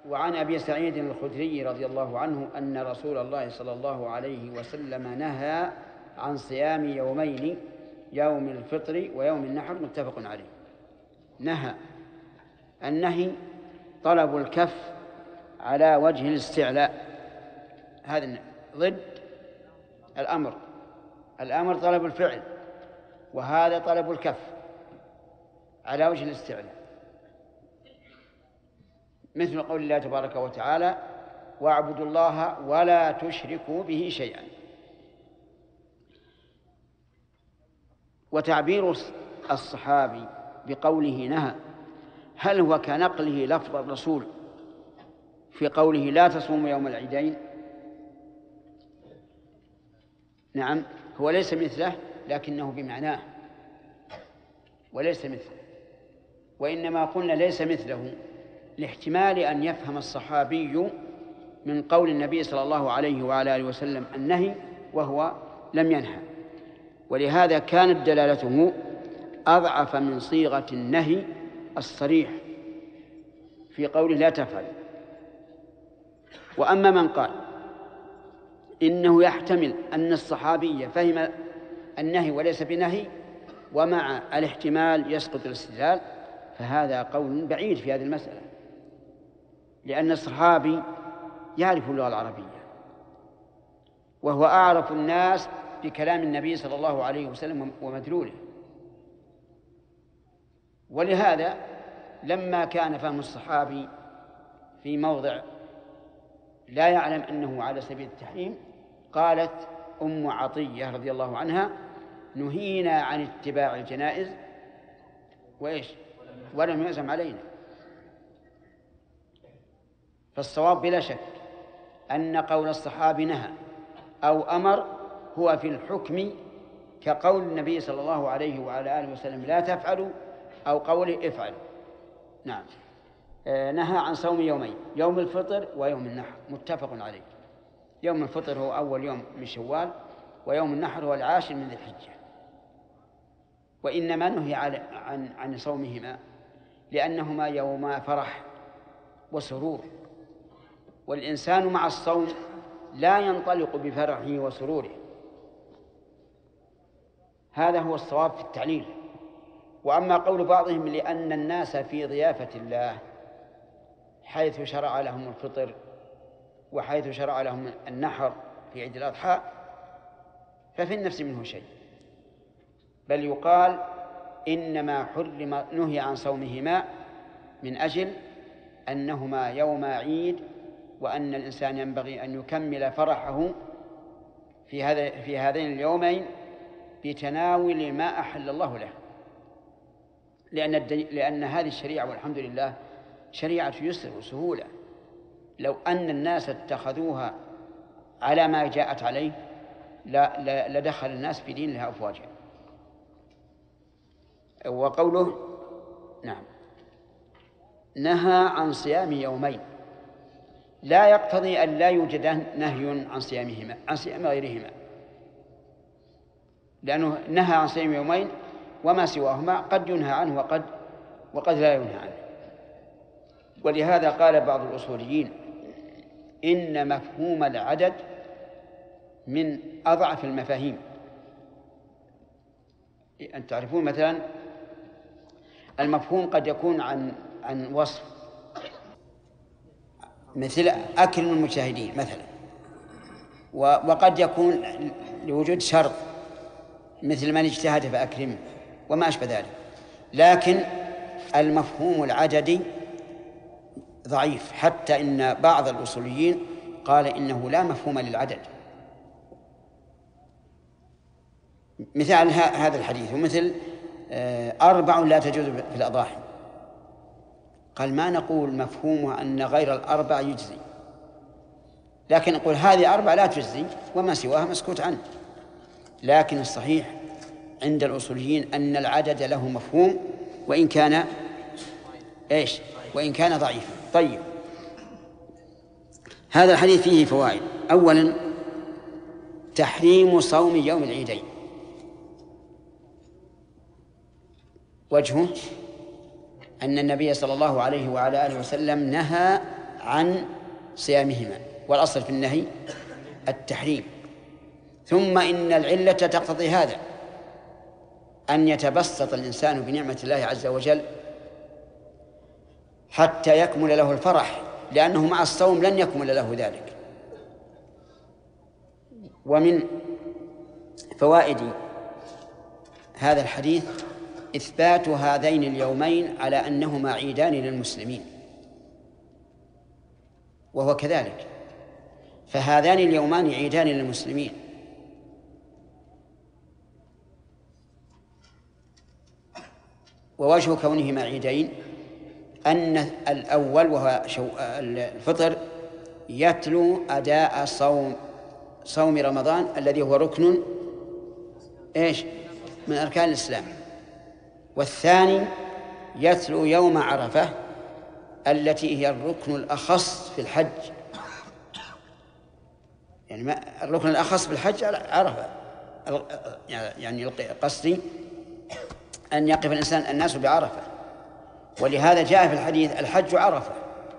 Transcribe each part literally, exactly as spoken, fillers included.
وعن أبي سعيد الخدري رضي الله عنه أن رسول الله صلى الله عليه وسلم نهى عن صيام يومين، يوم الفطر ويوم النحر، متفق عليه. نهى، النهي طلب الكف على وجه الاستعلاء، هذا ضد الأمر. الأمر طلب الفعل، وهذا طلب الكف على وجه الاستعلاء، مثل قول الله تبارك وتعالى: واعبدوا الله ولا تشركوا به شيئا. وتعبير الصحابي بقوله نهى، هل هو كنقله لفظ الرسول في قوله لا تصوموا يوم العيدين؟ نعم، هو ليس مثله لكنه بمعناه وليس مثله. وإنما قلنا ليس مثله لاحتمال أن يفهم الصحابي من قول النبي صلى الله عليه وعلى آله وسلم النهي وهو لم ينهى، ولهذا كانت دلالته أضعف من صيغة النهي الصريح في قوله لا تفعل. وأما من قال إنه يحتمل أن الصحابي فهم النهي وليس بنهي، ومع الاحتمال يسقط الاستدلال، فهذا قول بعيد في هذه المسألة، لأن الصحابي يعرف اللغة العربية، وهو أعرف الناس بكلام النبي صلى الله عليه وسلم ومدلوله. ولهذا لما كان فهم الصحابي في موضع لا يعلم أنه على سبيل التحريم، قالت أم عطية رضي الله عنها: نهينا عن اتباع الجنائز وإيش ولم يعزم علينا. فالصواب بلا شك أن قول الصحابي نهى أو أمر هو في الحكم كقول النبي صلى الله عليه وعلى آله وسلم لا تفعلوا، أو قوله افعلوا. نعم. آه نهى عن صوم يومين، يوم الفطر ويوم النحر، متفق عليه. يوم الفطر هو أول يوم من شوال، ويوم النحر هو العاشر من ذي الحجة. وإنما نهي عن عن صومهما لأنهما يوما فرح وسرور، والإنسان مع الصوم لا ينطلق بفرحه وسروره. هذا هو الصواب في التعليل. وأما قول بعضهم لأن الناس في ضيافة الله حيث شرع لهم الفطر وحيث شرع لهم النحر في عيد الأضحى، ففي النفس منه شيء، بل يقال إنما حرم نهي عن صومهما من أجل أنهما يوم عيد، وأن الإنسان ينبغي أن يكمل فرحه في هذا في هذين اليومين بتناول ما أحل الله له، لأن لأن هذه الشريعة والحمد لله شريعة يسر وسهولة. لو أن الناس اتخذوها على ما جاءت عليه لدخل الناس في دين لها أفواجا. وقوله نعم نهى عن صيام يومين لا يقتضي أن لا يوجد نهي عن صيامهما عن صيام غيرهما، لأنه نهى عن صيام يومين وما سواهما قد ينهى عنه وقد وقد لا ينهى عنه. ولهذا قال بعض الأصوليين إن مفهوم العدد من أضعف المفاهيم. أن تعرفون مثلا المفهوم قد يكون عن عن وصف، مثل أكل المجتهدين مثلا، وقد يكون لوجود شرط مثل من اجتهد فأكرمه وما أشبه ذلك. لكن المفهوم العددي ضعيف، حتى إن بعض الأصوليين قال إنه لا مفهوم للعدد. مثال هذا الحديث ومثل أربع لا تجوز في الأضاحي، قال ما نقول مفهومها أن غير الأربع يجزي، لكن نقول هذه أربع لا تجزي وما سواها مسكوت عنه. لكن الصحيح عند الأصوليين أن العدد له مفهوم وإن كان إيش وإن كان ضعيفا. طيب، هذا الحديث فيه فوائد. أولا تحريم صوم يوم العيدين، وجهه أن النبي صلى الله عليه وعلى آله وسلم نهى عن صيامهما، والأصل في النهي التحريم. ثم إن العلة تقتضي هذا، أن يتبسط الإنسان بنعمة الله عز وجل حتى يكمل له الفرح، لأنه مع الصوم لن يكمل له ذلك. ومن فوائد هذا الحديث إثبات هذين اليومين على أنهما عيدان للمسلمين، وهو كذلك، فهذان اليومان عيدان للمسلمين. ووجه كونهما عيدين أن الأول وهو الفطر يتلو أداء صوم صوم رمضان الذي هو ركن إيش من أركان الإسلام، والثاني يتلو يوم عرفة التي هي الركن الأخص في الحج. يعني ما الركن الأخص في الحج عرفة، يعني قصدي أن يقف الإنسان الناس بعرفة، ولهذا جاء في الحديث الحج عرفة،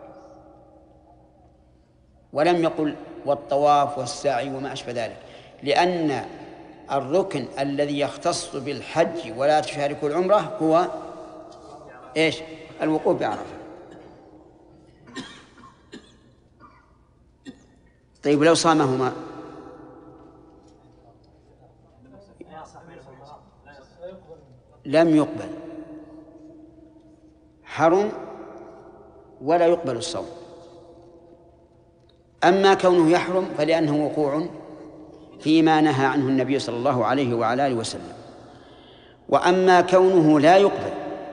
ولم يقل والطواف والسعي وما أشبه ذلك، لأن الركن الذي يختص بالحج ولا تشارك العمرة هو إيش؟ الوقوف بعرفة. طيب لو صامهما لم يقبل، حرم ولا يقبل الصوم. أما كونه يحرم فلأنه وقوع فيما نهى عنه النبي صلى الله عليه وعلى آله وسلم. وأما كونه لا يقبل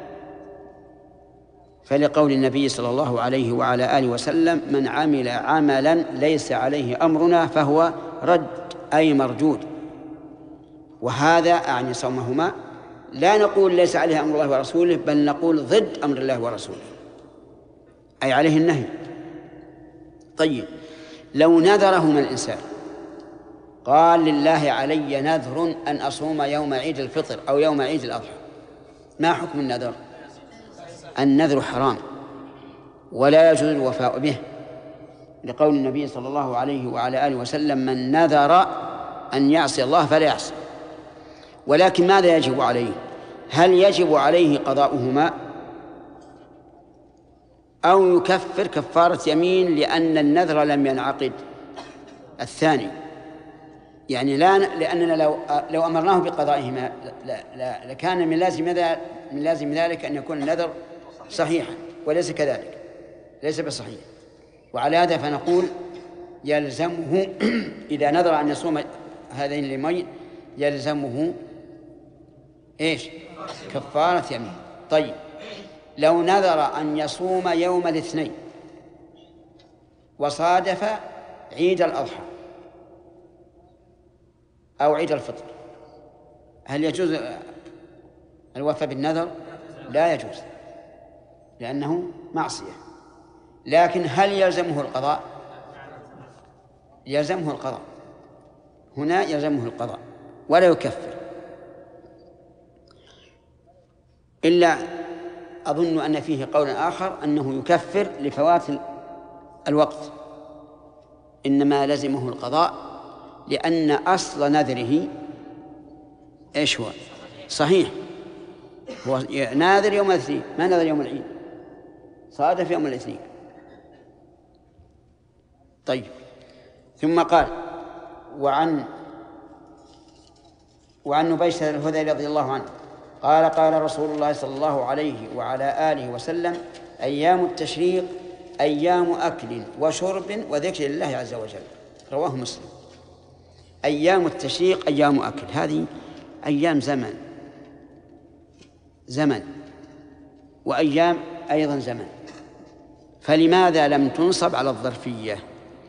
فلقول النبي صلى الله عليه وعلى آله وسلم: من عمل عملا ليس عليه أمرنا فهو رد، أي مردود. وهذا أعني صومهما، لا نقول ليس عليه أمر الله ورسوله، بل نقول ضد أمر الله ورسوله، أي عليه النهي. طيب لو نذرهما الإنسان قال: لله علي نذر أن أصوم يوم عيد الفطر أو يوم عيد الأضحى، ما حكم النذر؟ النذر حرام ولا يجوز الوفاء به، لقول النبي صلى الله عليه وعلى آله وسلم: من نذر أن يعصي الله فلا يعصي. ولكن ماذا يجب عليه؟ هل يجب عليه قضاؤهما أو يكفر كفارة يمين لأن النذر لم ينعقد؟ الثاني، يعني لا، لأننا لو لو أمرناه بقضائهما لا لا لكان من لازم من لازم ذلك أن يكون النذر صحيحا، وليس كذلك، ليس بصحيح. وعلى هذا فنقول يلزمه إذا نذر أن يصوم هذين اليومين يلزمه إيش؟ كفارة يمين. طيب لو نذر أن يصوم يوم الاثنين وصادف عيد الأضحى أو عيد الفطر، هل يجوز الوفاء بالنذر؟ لا يجوز، لأنه معصية. لكن هل يلزمه القضاء؟ يلزمه القضاء، هنا يلزمه القضاء ولا يكفر. إلا أظن أن فيه قولا آخر أنه يكفر لفوات الوقت، إنما لزمه القضاء لأن أصل نذره إيش هو؟ صحيح، هو ناذر يوم الاثنين، ما نذر يوم العيد، صادف يوم الاثنين. طيب ثم قال: وعن وعن نبيشة الهذلي رضي الله عنه قال: قال رسول الله صلى الله عليه وعلى آله وسلم: أيام التشريق أيام أكل وشرب وذكر لله عز وجل. رواه مسلم. أيام التشريق أيام أكل، هذه أيام زمن زمن وأيام أيضا زمن، فلماذا لم تنصب على الظرفية؟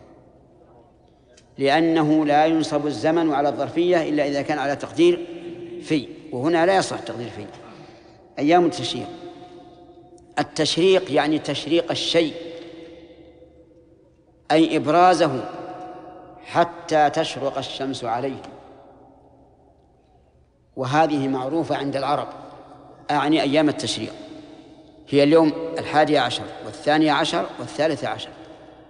لأنه لا ينصب الزمن على الظرفية إلا إذا كان على تقدير في، وهنا لا يصح تقدير في. أيام التشريق، التشريق يعني تشريق الشيء، أي إبرازه حتى تشرق الشمس عليه، وهذه معروفة عند العرب. أعني أيام التشريق هي اليوم الحادي عشر والثاني عشر والثالث عشر،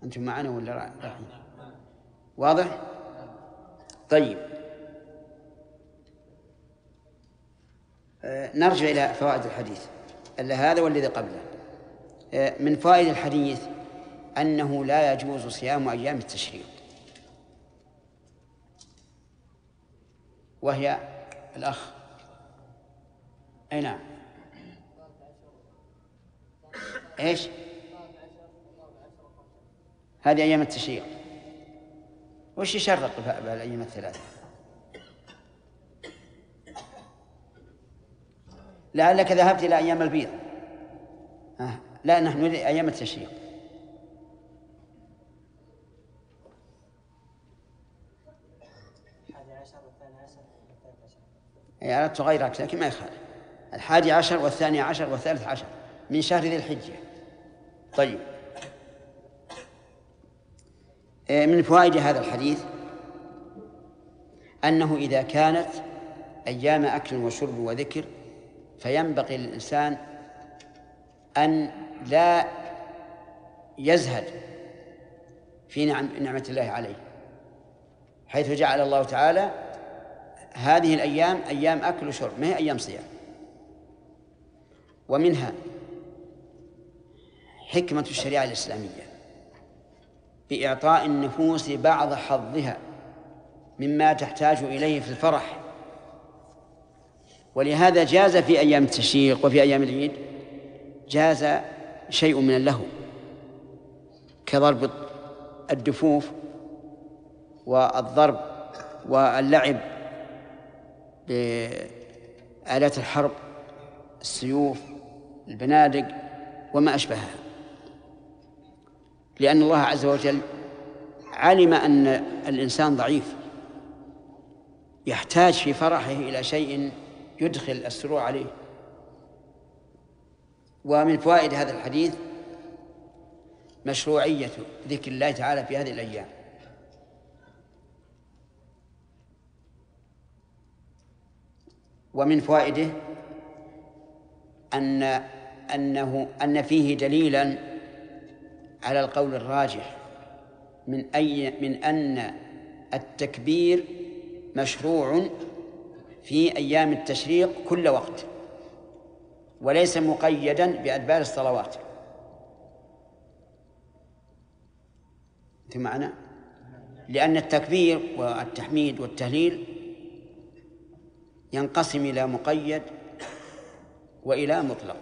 أنتم معنا ولا رايحين؟ واضح؟ طيب، آه نرجع إلى فوائد الحديث ألا هذا والذي قبله. آه من فوائد الحديث أنه لا يجوز صيام أيام التشريق، وهي الأخ أي نعم إيش هذه أيام التشريق؟ وش يشرق بالأيام الثلاثة؟ لعلك ذهبت إلى أيام البيض. آه. لا، نحن نريد أيام التشريق. يعني أردت غيرك لكن ما يخالف. الحادي عشر والثاني عشر والثالث عشر من شهر ذي الحجة. طيب، من فوائد هذا الحديث أنه إذا كانت أيام أكل وشرب وذكر فينبغي للإنسان أن لا يزهد في نعم نعمة الله عليه، حيث جعل الله تعالى هذه الأيام أيام أكل وشرب ما هي أيام صيام. ومنها حكمة الشريعة الإسلامية بإعطاء النفوس بعض حظها مما تحتاج إليه في الفرح، ولهذا جاز في أيام التشريق وفي أيام العيد جاز شيء من اللهو كضرب الدفوف والضرب واللعب بآلات الحرب، السيوف، البنادق وما أشبهها، لأن الله عز وجل علم أن الإنسان ضعيف يحتاج في فرحه إلى شيء يدخل السرور عليه. ومن فوائد هذا الحديث مشروعية ذكر الله تعالى في هذه الأيام. ومن فوائده أن أنه أن فيه دليلا على القول الراجح من أي من أن التكبير مشروع في أيام التشريق كل وقت، وليس مقيدا بأدبار الصلوات. أنت معنا؟ لأن التكبير والتحميد والتهليل ينقسم إلى مقيد وإلى مطلق.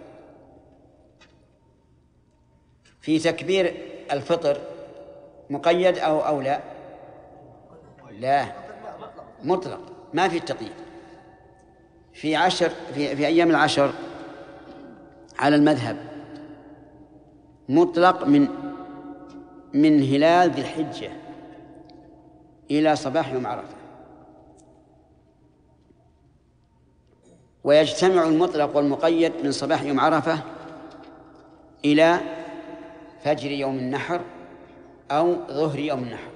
في تكبير الفطر مقيد أو أو لا؟ لا، مطلق ما في التقييد. في عشر في, في أيام العشر على المذهب مطلق من من هلال ذي الحجة إلى صباح يوم عرفة، ويجتمع المطلق والمقيد من صباح يوم عرفة إلى فجر يوم النحر أو ظهر يوم النحر،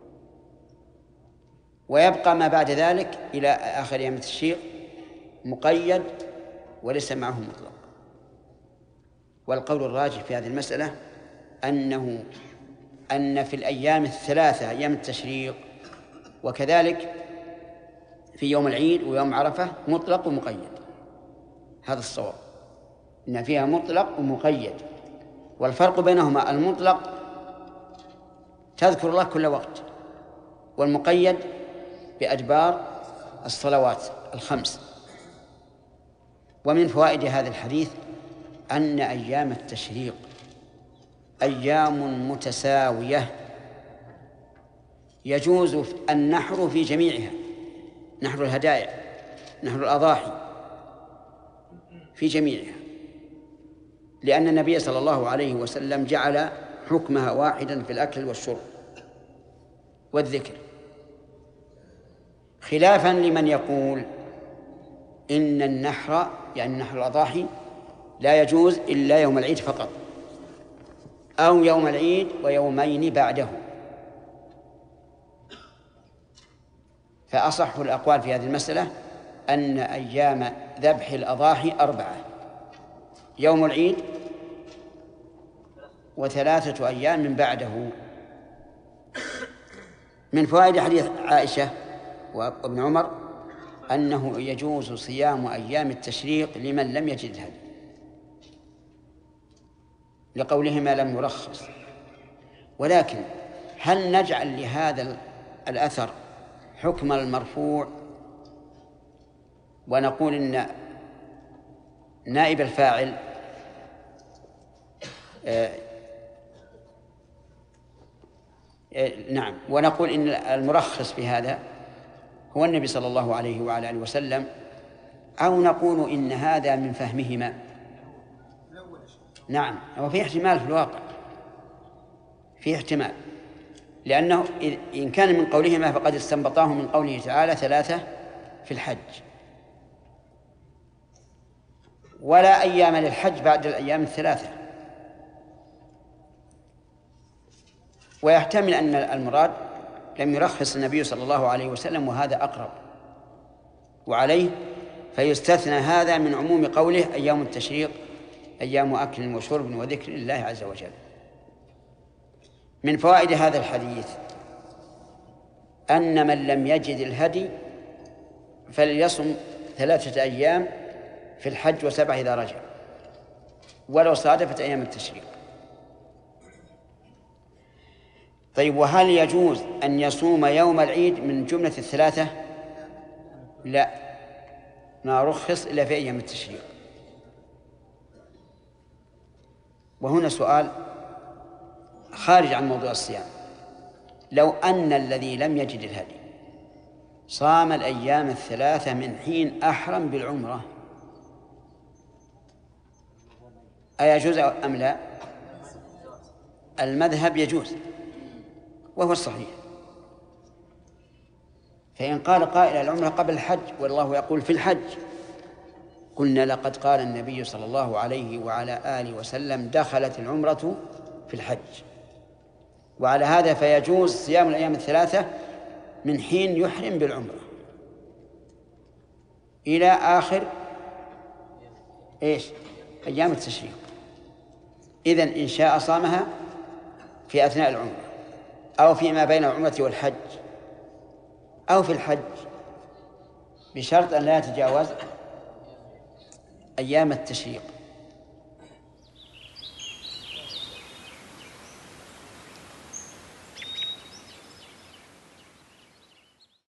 ويبقى ما بعد ذلك إلى آخر أيام التشريق مقيد وليس معه مطلق. والقول الراجح في هذه المسألة أنه أن في الأيام الثلاثة أيام التشريق وكذلك في يوم العيد ويوم عرفة مطلق ومقيد. هذا الصواب، إن فيها مطلق ومقيد، والفرق بينهما المطلق تذكر الله كل وقت، والمقيد بأدبار الصلوات الخمس. ومن فوائد هذا الحديث أن أيام التشريق أيام متساوية يجوز النحر في جميعها، نحر الهدايا، نحر الأضاحي في جميعها، لأن النبي صلى الله عليه وسلم جعل حكمها واحدا في الأكل والشرب والذكر، خلافا لمن يقول إن النحر يعني نحر الأضاحي لا يجوز إلا يوم العيد فقط أو يوم العيد ويومين بعده. فأصح الأقوال في هذه المسألة أن أيام ذبح الأضاحي أربعة: يوم العيد وثلاثة أيام من بعده من فوائد حديث عائشة وابن عمر أنه يجوز صيام أيام التشريق لمن لم يجد الهدي، لقولهما لم يرخص. ولكن هل نجعل لهذا الأثر حكم المرفوع ونقول إن نائب الفاعل آه آه نعم ونقول إن المرخص في هذا هو النبي صلى الله عليه وعلى آله وسلم، أو نقول إن هذا من فهمهما؟ نعم، وفي احتمال في الواقع، في احتمال، لأنه إن كان من قولهما فقد استنبطاه من قوله تعالى ثلاثة في الحج، ولا أيام للحج بعد الأيام الثلاثة. ويحتمل أن المراد لم يرخص النبي صلى الله عليه وسلم، وهذا أقرب، وعليه فيستثنى هذا من عموم قوله أيام التشريق أيام أكل وشرب وذكر الله عز وجل. من فوائد هذا الحديث أن من لم يجد الهدي فليصم ثلاثة أيام في الحج وسبعة إذا رجع، ولو صادفت أيام التشريق. طيب، وهل يجوز أن يصوم يوم العيد من جملة الثلاثة؟ لا، ما رخص إلا في أيام التشريق. وهنا سؤال خارج عن موضوع الصيام: لو أن الذي لم يجد الهدي صام الأيام الثلاثة من حين أحرم بالعمرة، أيجوز أم لا؟ المذهب يجوز، وهو الصحيح. فإن قال قائل العمرة قبل الحج والله يقول في الحج، قلنا لقد قال النبي صلى الله عليه وعلى آله وسلم دخلت العمرة في الحج، وعلى هذا فيجوز صيام الأيام الثلاثة من حين يحرم بالعمرة إلى آخر إيش؟ أيام التشريق. إذن إن شاء صامها في أثناء العمرة أو فيما بين العمرة والحج أو في الحج، بشرط أن لا يتجاوز أيام التشريق.